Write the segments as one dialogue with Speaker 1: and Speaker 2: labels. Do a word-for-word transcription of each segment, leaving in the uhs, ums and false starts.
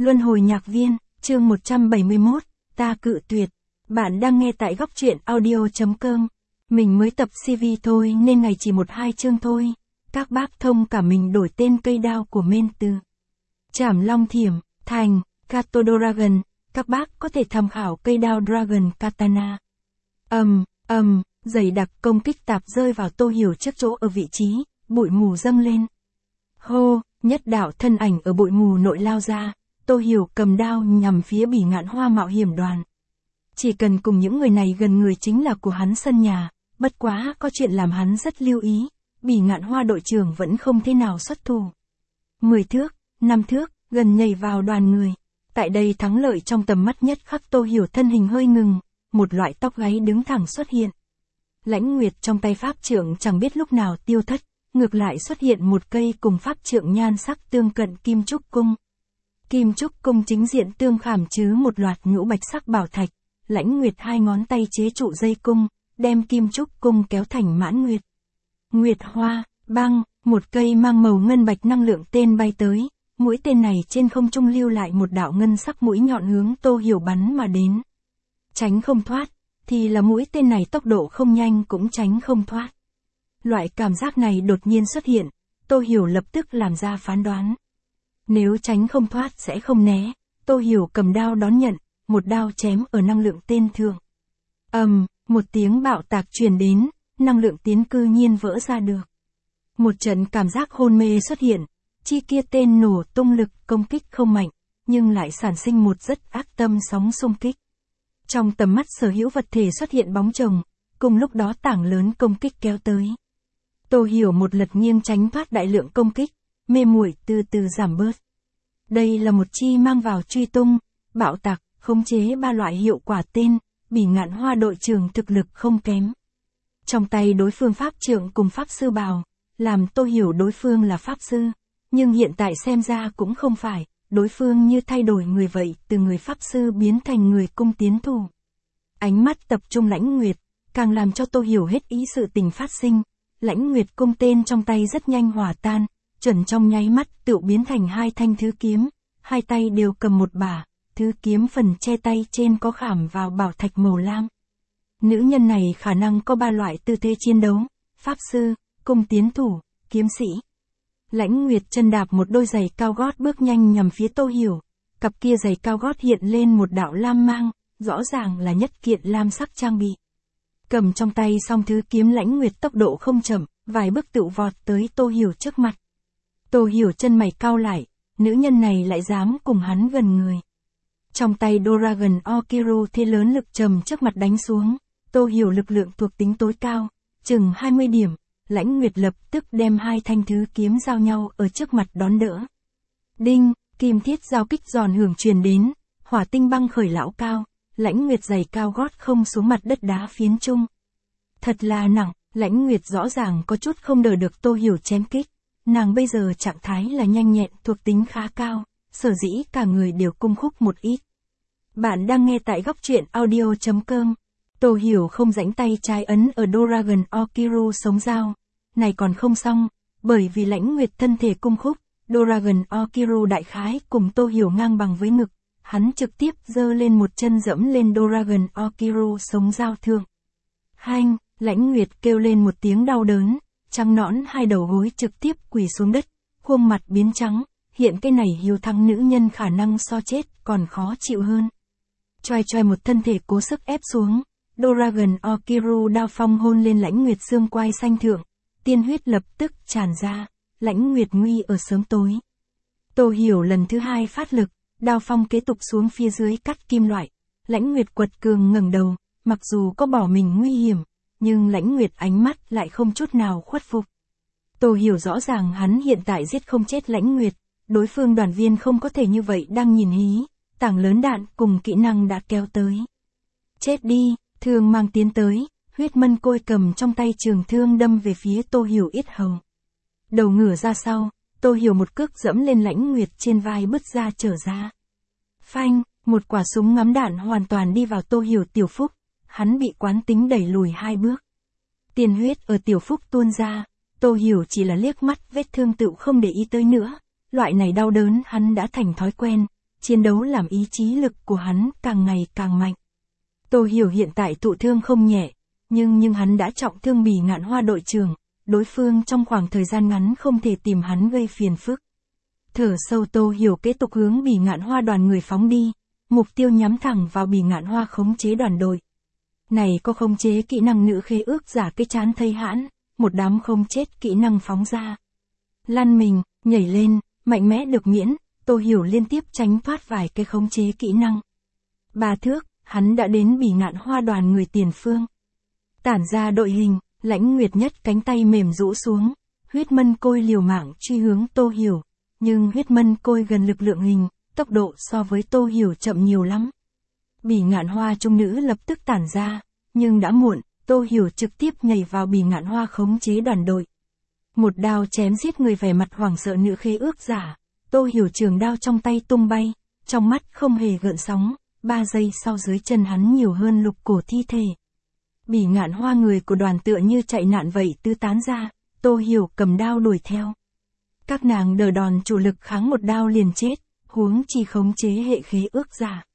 Speaker 1: Luân hồi nhạc viên, chương một trăm bảy mươi mốt, ta cự tuyệt. Bạn đang nghe tại góc truyện audio chấm com. Mình mới tập xê vê thôi nên ngày chỉ một hai chương thôi. Các bác thông cả mình đổi tên cây đao của men từ Trảm Long Thiểm, thành Kato Dragon. Các bác có thể tham khảo cây đao Dragon Katana. ầm, ầm, dày đặc công kích tạp rơi vào Tô Hiểu trước chỗ ở vị trí, bụi mù dâng lên. Hô, nhất đạo thân ảnh ở bụi mù nội lao ra, Tô Hiểu cầm đao nhằm phía Bỉ Ngạn Hoa mạo hiểm đoàn. Chỉ cần cùng những người này gần người chính là của hắn sân nhà, bất quá có chuyện làm hắn rất lưu ý, Bỉ Ngạn Hoa đội trưởng vẫn không thế nào xuất thủ. Mười thước, năm thước, gần nhảy vào đoàn người. Tại đây thắng lợi trong tầm mắt nhất khắc Tô Hiểu thân hình hơi ngừng, một loại tóc gáy đứng thẳng xuất hiện. Lãnh Nguyệt trong tay pháp trượng chẳng biết lúc nào tiêu thất, ngược lại xuất hiện một cây cùng pháp trượng nhan sắc tương cận kim trúc cung. Kim trúc cung chính diện tương khảm chứ một loạt nhũ bạch sắc bảo thạch, Lãnh Nguyệt hai ngón tay chế trụ dây cung, đem kim trúc cung kéo thành mãn nguyệt. Nguyệt hoa, băng, một cây mang màu ngân bạch năng lượng tên bay tới, mũi tên này trên không trung lưu lại một đạo ngân sắc mũi nhọn hướng Tô Hiểu bắn mà đến. Tránh không thoát, thì là mũi tên này tốc độ không nhanh cũng tránh không thoát. Loại cảm giác này đột nhiên xuất hiện, Tô Hiểu lập tức làm ra phán đoán. Nếu tránh không thoát sẽ không né, Tô Hiểu cầm đao đón nhận, một đao chém ở năng lượng tên thượng. Ầm, một tiếng bạo tạc truyền đến, năng lượng tiến cư nhiên vỡ ra được. Một trận cảm giác hôn mê xuất hiện, chi kia tên nổ tung lực công kích không mạnh, nhưng lại sản sinh một rất ác tâm sóng xung kích. Trong tầm mắt sở hữu vật thể xuất hiện bóng chồng, cùng lúc đó tảng lớn công kích kéo tới. Tô Hiểu một lật nghiêng tránh thoát đại lượng công kích, mê muội từ từ giảm bớt. Đây là một chi mang vào truy tung, bạo tạc, khống chế ba loại hiệu quả tên, Bỉ Ngạn Hoa đội trưởng thực lực không kém. Trong tay đối phương pháp trượng cùng pháp sư bào, làm Tô Hiểu đối phương là pháp sư, nhưng hiện tại xem ra cũng không phải, đối phương như thay đổi người vậy, từ người pháp sư biến thành người cung tiến thủ. Ánh mắt tập trung Lãnh Nguyệt, càng làm cho Tô Hiểu hết ý sự tình phát sinh. Lãnh Nguyệt cung tên trong tay rất nhanh hòa tan, chuẩn trong nháy mắt tự biến thành hai thanh thứ kiếm, hai tay đều cầm một bả, thứ kiếm phần che tay trên có khảm vào bảo thạch màu lam. Nữ nhân này khả năng có ba loại tư thế chiến đấu, pháp sư, cung tiến thủ, kiếm sĩ. Lãnh Nguyệt chân đạp một đôi giày cao gót bước nhanh nhằm phía Tô Hiểu, cặp kia giày cao gót hiện lên một đạo lam mang, rõ ràng là nhất kiện lam sắc trang bị. Cầm trong tay song thứ kiếm Lãnh Nguyệt tốc độ không chậm, vài bước tự vọt tới Tô Hiểu trước mặt. Tô Hiểu chân mày cau lại, nữ nhân này lại dám cùng hắn gần người. Trong tay Dragon Okiru thế lớn lực trầm trước mặt đánh xuống, Tô Hiểu lực lượng thuộc tính tối cao, chừng hai mươi điểm, Lãnh Nguyệt lập tức đem hai thanh thứ kiếm giao nhau ở trước mặt đón đỡ. Đinh, kim thiết giao kích giòn hưởng truyền đến, hỏa tinh băng khởi lão cao, Lãnh Nguyệt giày cao gót không xuống mặt đất đá phiến chung. Thật là nặng, Lãnh Nguyệt rõ ràng có chút không đỡ được Tô Hiểu chém kích, nàng bây giờ trạng thái là nhanh nhẹn thuộc tính khá cao, sở dĩ cả người đều cung khúc một ít. Bạn đang nghe tại góc truyện audio chấm com. Tô Hiểu không rãnh tay trái ấn ở Dragon Okiru sống dao. Này còn không xong, bởi vì Lãnh Nguyệt thân thể cung khúc, Dragon Okiru đại khái cùng Tô Hiểu ngang bằng với ngực, hắn trực tiếp giơ lên một chân dẫm lên Dragon Okiru sống dao thượng. Hanh, Lãnh Nguyệt kêu lên một tiếng đau đớn, trắng nõn hai đầu gối trực tiếp quỳ xuống đất, khuôn mặt biến trắng, hiện cái này hiếu thắng nữ nhân khả năng so chết còn khó chịu hơn. Choai choai một thân thể cố sức ép xuống, Dragon Okiru đao phong hôn lên Lãnh Nguyệt xương quai xanh thượng, tiên huyết lập tức tràn ra, Lãnh Nguyệt nguy ở sớm tối. Tô Hiểu lần thứ hai phát lực, đao phong kế tục xuống phía dưới cắt kim loại, Lãnh Nguyệt quật cường ngẩng đầu, mặc dù có bỏ mình nguy hiểm, nhưng Lãnh Nguyệt ánh mắt lại không chút nào khuất phục. Tô Hiểu rõ ràng hắn hiện tại giết không chết Lãnh Nguyệt, đối phương đoàn viên không có thể như vậy đang nhìn hí, tảng lớn đạn cùng kỹ năng đã kéo tới. Chết đi, thương mang tiến tới, huyết mân côi cầm trong tay trường thương đâm về phía Tô Hiểu yết hầu. Đầu ngửa ra sau, Tô Hiểu một cước dẫm lên Lãnh Nguyệt trên vai bứt ra trở ra. Phanh, một quả súng ngắm đạn hoàn toàn đi vào Tô Hiểu tiểu phúc, hắn bị quán tính đẩy lùi hai bước. Tiền huyết ở tiểu phúc tuôn ra, Tô Hiểu chỉ là liếc mắt vết thương tựu không để ý tới nữa, loại này đau đớn hắn đã thành thói quen, chiến đấu làm ý chí lực của hắn càng ngày càng mạnh. Tô Hiểu hiện tại thụ thương không nhẹ, nhưng nhưng hắn đã trọng thương Bỉ Ngạn Hoa đội trưởng, đối phương trong khoảng thời gian ngắn không thể tìm hắn gây phiền phức. Thở sâu Tô Hiểu kế tục hướng Bỉ Ngạn Hoa đoàn người phóng đi, mục tiêu nhắm thẳng vào Bỉ Ngạn Hoa khống chế đoàn đội. Này có khống chế kỹ năng nữ khế ước giả cái chán thây hãn, một đám không chết kỹ năng phóng ra. Lăn mình, nhảy lên, mạnh mẽ được miễn, Tô Hiểu liên tiếp tránh thoát vài cái khống chế kỹ năng. Ba thước, hắn đã đến Bỉ Ngạn Hoa đoàn người tiền phương. Tản ra đội hình, Lãnh Nguyệt Nhất cánh tay mềm rũ xuống, huyết mân côi liều mạng truy hướng Tô Hiểu, nhưng huyết mân côi gần lực lượng hình, tốc độ so với Tô Hiểu chậm nhiều lắm. Bỉ Ngạn Hoa trung nữ lập tức tản ra, nhưng đã muộn, Tô Hiểu trực tiếp nhảy vào Bỉ Ngạn Hoa khống chế đoàn đội. Một đao chém giết người vẻ mặt hoảng sợ nữ khế ước giả, Tô Hiểu trường đao trong tay tung bay, trong mắt không hề gợn sóng, ba giây sau dưới chân hắn nhiều hơn lục cổ thi thể. Bỉ Ngạn Hoa người của đoàn tựa như chạy nạn vậy tứ tán ra, Tô Hiểu cầm đao đuổi theo. Các nàng đỡ đòn chủ lực kháng một đao liền chết, huống chi khống chế hệ khế ước giả.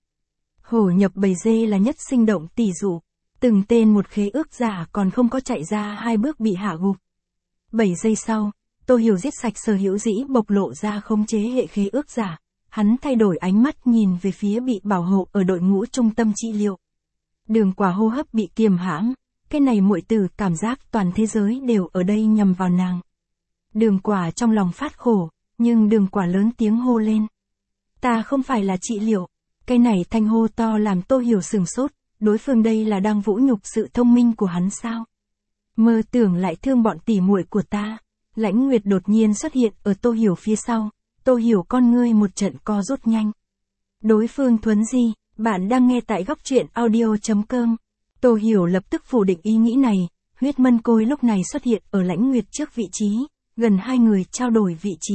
Speaker 1: Hổ nhập bầy dê là nhất sinh động tỷ dụ, từng tên một khế ước giả còn không có chạy ra hai bước bị hạ gục. Bảy giây sau, Tô Hiểu giết sạch Sở Hữu Dĩ bộc lộ ra khống chế hệ khế ước giả, hắn thay đổi ánh mắt nhìn về phía bị bảo hộ ở đội ngũ trung tâm trị liệu. Đường Quả hô hấp bị kiềm hãm, cái này muội tử cảm giác toàn thế giới đều ở đây nhằm vào nàng. Đường Quả trong lòng phát khổ, nhưng Đường Quả lớn tiếng hô lên. Ta không phải là trị liệu. Cái này thanh hô to làm Tô Hiểu sửng sốt, đối phương đây là đang vũ nhục sự thông minh của hắn sao? Mơ tưởng lại thương bọn tỉ muội của ta. Lãnh Nguyệt đột nhiên xuất hiện ở Tô Hiểu phía sau, Tô Hiểu con ngươi một trận co rút nhanh. Đối phương thuấn di, bạn đang nghe tại góc truyện audio chấm com. Tô Hiểu lập tức phủ định ý nghĩ này, huyết mân côi lúc này xuất hiện ở Lãnh Nguyệt trước vị trí, gần hai người trao đổi vị trí.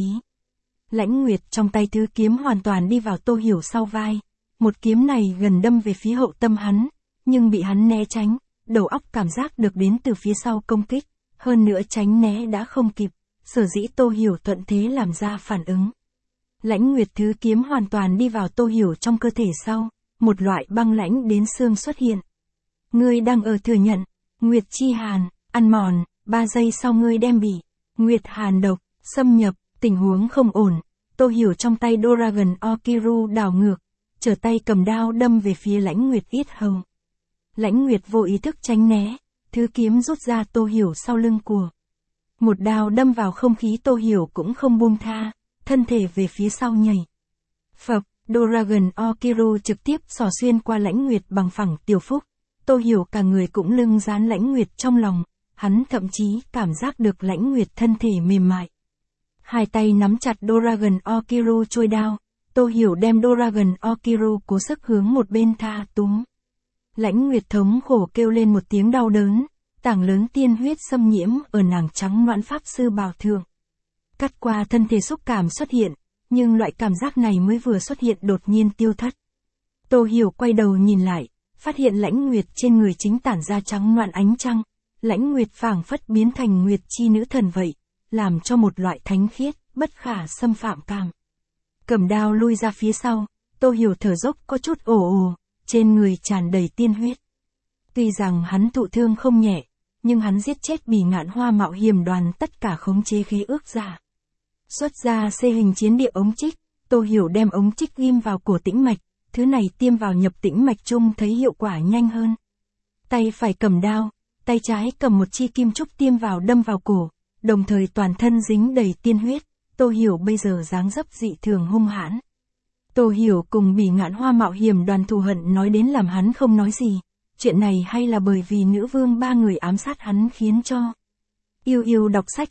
Speaker 1: Lãnh Nguyệt trong tay thứ kiếm hoàn toàn đi vào Tô Hiểu sau vai, một kiếm này gần đâm về phía hậu tâm hắn, nhưng bị hắn né tránh, đầu óc cảm giác được đến từ phía sau công kích, hơn nữa tránh né đã không kịp, sở dĩ Tô Hiểu thuận thế làm ra phản ứng. Lãnh Nguyệt thứ kiếm hoàn toàn đi vào Tô Hiểu trong cơ thể sau, một loại băng lãnh đến xương xuất hiện. Ngươi đang ở thừa nhận, Nguyệt Chi Hàn, ăn mòn, ba giây sau ngươi đem bị Nguyệt Hàn độc, xâm nhập, tình huống không ổn, Tô Hiểu trong tay Dragon Okiru đảo ngược, trở tay cầm đao đâm về phía Lãnh Nguyệt yết hầu. Lãnh Nguyệt vô ý thức tránh né, thứ kiếm rút ra Tô Hiểu sau lưng của. Một đao đâm vào không khí Tô Hiểu cũng không buông tha, thân thể về phía sau nhảy. Phập, Dragon Okiru trực tiếp xỏ xuyên qua Lãnh Nguyệt bằng phẳng tiểu phúc, Tô Hiểu cả người cũng lưng dán Lãnh Nguyệt trong lòng, hắn thậm chí cảm giác được Lãnh Nguyệt thân thể mềm mại. Hai tay nắm chặt Dragon Okiru trôi đao, Tô Hiểu đem Dragon Okiru cố sức hướng một bên tha túm. Lãnh Nguyệt thống khổ kêu lên một tiếng đau đớn, tảng lớn tiên huyết xâm nhiễm ở nàng trắng nõn pháp sư bào thượng. Cắt qua thân thể xúc cảm xuất hiện, nhưng loại cảm giác này mới vừa xuất hiện đột nhiên tiêu thất. Tô Hiểu quay đầu nhìn lại, phát hiện Lãnh Nguyệt trên người chính tản ra trắng nõn ánh trăng, Lãnh Nguyệt phảng phất biến thành Nguyệt chi nữ thần vậy, làm cho một loại thánh khiết, bất khả xâm phạm cảm. Cầm đao lui ra phía sau, Tô Hiểu thở dốc có chút ồ ồ, trên người tràn đầy tiên huyết. Tuy rằng hắn thụ thương không nhẹ, nhưng hắn giết chết Bỉ Ngạn Hoa mạo hiểm đoàn tất cả khống chế khế ước giả. Xuất ra xê hình chiến địa ống trích, Tô Hiểu đem ống trích ghim vào cổ tĩnh mạch, thứ này tiêm vào nhập tĩnh mạch chung thấy hiệu quả nhanh hơn. Tay phải cầm đao, tay trái cầm một chi kim trúc tiêm vào đâm vào cổ, đồng thời toàn thân dính đầy tiên huyết, Tô Hiểu bây giờ dáng dấp dị thường hung hãn. Tô Hiểu cùng Bỉ Ngạn Hoa mạo hiểm đoàn thù hận nói đến làm hắn không nói gì, chuyện này hay là bởi vì nữ vương ba người ám sát hắn khiến cho. Yêu yêu đọc sách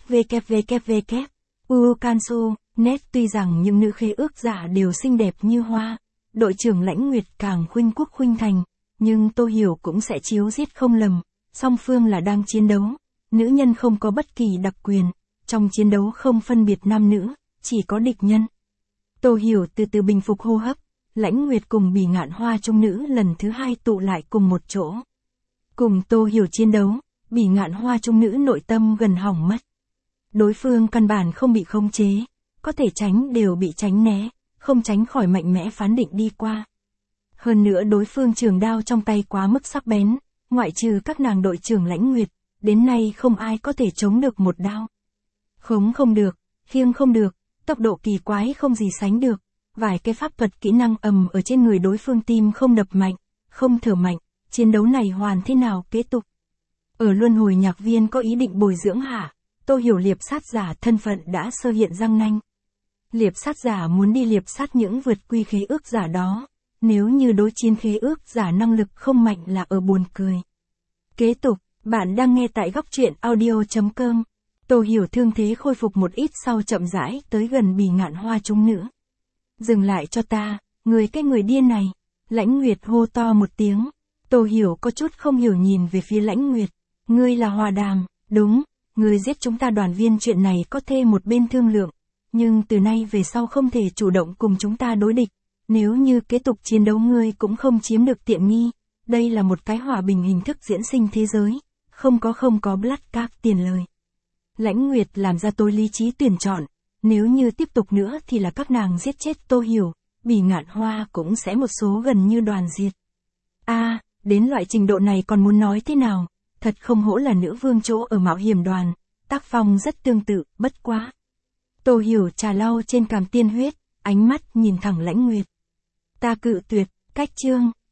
Speaker 1: www. Ukansu, net tuy rằng những nữ khế ước giả đều xinh đẹp như hoa, đội trưởng Lãnh Nguyệt càng khuynh quốc khuynh thành, nhưng Tô Hiểu cũng sẽ chiếu giết không lầm, song phương là đang chiến đấu, nữ nhân không có bất kỳ đặc quyền, trong chiến đấu không phân biệt nam nữ, chỉ có địch nhân. Tô Hiểu từ từ bình phục hô hấp, Lãnh Nguyệt cùng Bỉ Ngạn Hoa trung nữ lần thứ hai tụ lại cùng một chỗ. Cùng Tô Hiểu chiến đấu, Bỉ Ngạn Hoa trung nữ nội tâm gần hỏng mất. Đối phương căn bản không bị khống chế, có thể tránh đều bị tránh né, không tránh khỏi mạnh mẽ phán định đi qua. Hơn nữa đối phương trường đao trong tay quá mức sắc bén, ngoại trừ các nàng đội trưởng Lãnh Nguyệt, đến nay không ai có thể chống được một đao. Khống không được, khiêng không được, tốc độ kỳ quái không gì sánh được, vài cái pháp thuật kỹ năng ầm ở trên người đối phương, tim không đập mạnh, không thở mạnh, chiến đấu này hoàn thế nào kế tục. Ở luân hồi nhạc viên có ý định bồi dưỡng hả? Tô Hiểu liệp sát giả thân phận đã sơ hiện răng nanh. Liệp sát giả muốn đi liệp sát những vượt quy khế ước giả đó, nếu như đối chiến khế ước giả năng lực không mạnh là ở buồn cười. Kế tục, bạn đang nghe tại góc truyện audio.com. Tô Hiểu thương thế khôi phục một ít sau chậm rãi tới gần Bỉ Ngạn Hoa chúng nữ. Dừng lại cho ta, người cái người điên này. Lãnh Nguyệt hô to một tiếng. Tô Hiểu có chút không hiểu nhìn về phía Lãnh Nguyệt. Ngươi là Hòa Đàm, đúng, ngươi giết chúng ta đoàn viên, chuyện này có thêm một bên thương lượng. Nhưng từ nay về sau không thể chủ động cùng chúng ta đối địch. Nếu như kế tục chiến đấu ngươi cũng không chiếm được tiện nghi. Đây là một cái hòa bình hình thức diễn sinh thế giới. Không có không có Blood các tiền lời. Lãnh Nguyệt làm ra tối lý trí tuyển chọn. Nếu như tiếp tục nữa thì là các nàng giết chết Tô Hiểu, Bỉ Ngạn Hoa cũng sẽ một số gần như đoàn diệt. A, à, đến loại trình độ này còn muốn nói thế nào? Thật không hổ là nữ vương chỗ ở mạo hiểm đoàn, tác phong rất tương tự, bất quá. Tô Hiểu trà lau trên cằm tiên huyết, ánh mắt nhìn thẳng Lãnh Nguyệt. Ta cự tuyệt, cách chương.